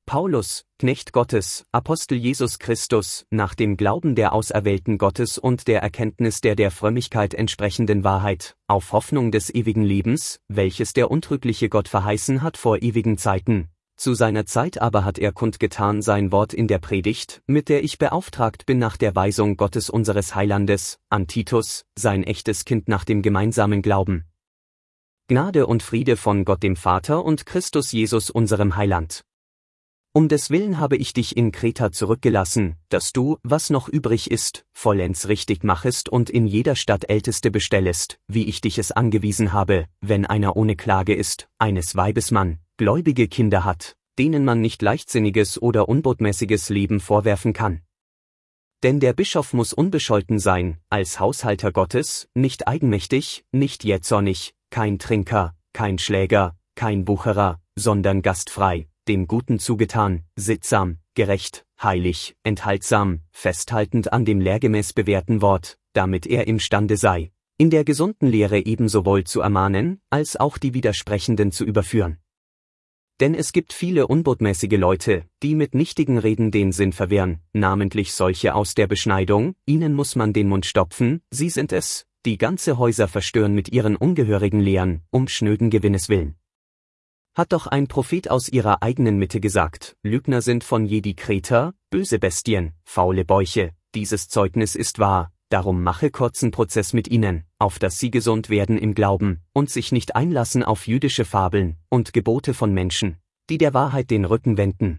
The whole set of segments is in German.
Paulus, Knecht Gottes, Apostel Jesus Christus, nach dem Glauben der Auserwählten Gottes und der Erkenntnis der Frömmigkeit entsprechenden Wahrheit, auf Hoffnung des ewigen Lebens, welches der untrügliche Gott verheißen hat vor ewigen Zeiten. Zu seiner Zeit aber hat er kundgetan sein Wort in der Predigt, mit der ich beauftragt bin nach der Weisung Gottes unseres Heilandes, an Titus, sein echtes Kind nach dem gemeinsamen Glauben. Gnade und Friede von Gott dem Vater und Christus Jesus unserem Heiland. Um des Willen habe ich dich in Kreta zurückgelassen, dass du, was noch übrig ist, vollends richtig machest und in jeder Stadt Älteste bestellest, wie ich dich es angewiesen habe, wenn einer ohne Klage ist, eines Weibes Mann, gläubige Kinder hat, denen man nicht leichtsinniges oder unbotmäßiges Leben vorwerfen kann. Denn der Bischof muss unbescholten sein, als Haushalter Gottes, nicht eigenmächtig, nicht jähzornig, kein Trinker, kein Schläger, kein Wucherer, sondern gastfrei, dem Guten zugetan, sittsam, gerecht, heilig, enthaltsam, festhaltend an dem lehrgemäß bewährten Wort, damit er imstande sei, in der gesunden Lehre ebensowohl zu ermahnen, als auch die Widersprechenden zu überführen. Denn es gibt viele unbotmäßige Leute, die mit nichtigen Reden den Sinn verwirren, namentlich solche aus der Beschneidung, ihnen muss man den Mund stopfen, sie sind es, die ganze Häuser verstören mit ihren ungehörigen Lehren, um schnöden Gewinnes willen. Hat doch ein Prophet aus ihrer eigenen Mitte gesagt, Lügner sind von je die Kreter, böse Bestien, faule Bäuche, dieses Zeugnis ist wahr, darum mache kurzen Prozess mit ihnen, auf dass sie gesund werden im Glauben, und sich nicht einlassen auf jüdische Fabeln und Gebote von Menschen, die der Wahrheit den Rücken wenden.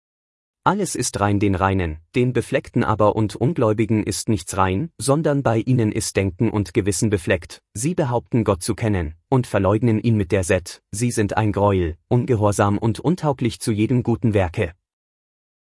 Alles ist rein den Reinen, den Befleckten aber und Ungläubigen ist nichts rein, sondern bei ihnen ist Denken und Gewissen befleckt, sie behaupten Gott zu kennen, und verleugnen ihn mit der Sett, sie sind ein Greuel, ungehorsam und untauglich zu jedem guten Werke.